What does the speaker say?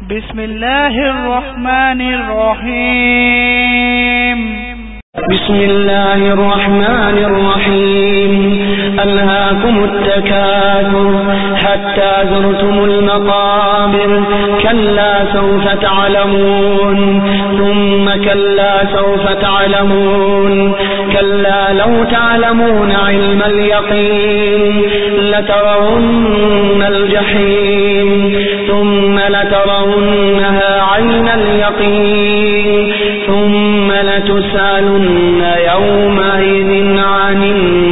بسم الله الرحمن الرحيم. بسم الله الرحمن الرحيم. ألهاكم التكاثر حتى زرتم المقابر كلا سوف تعلمون ثم كلا سوف تعلمون كلا لو تعلمون علم اليقين لترون الجحيم ثم لترونها عين اليقين ثم لتسألن يومئذ عن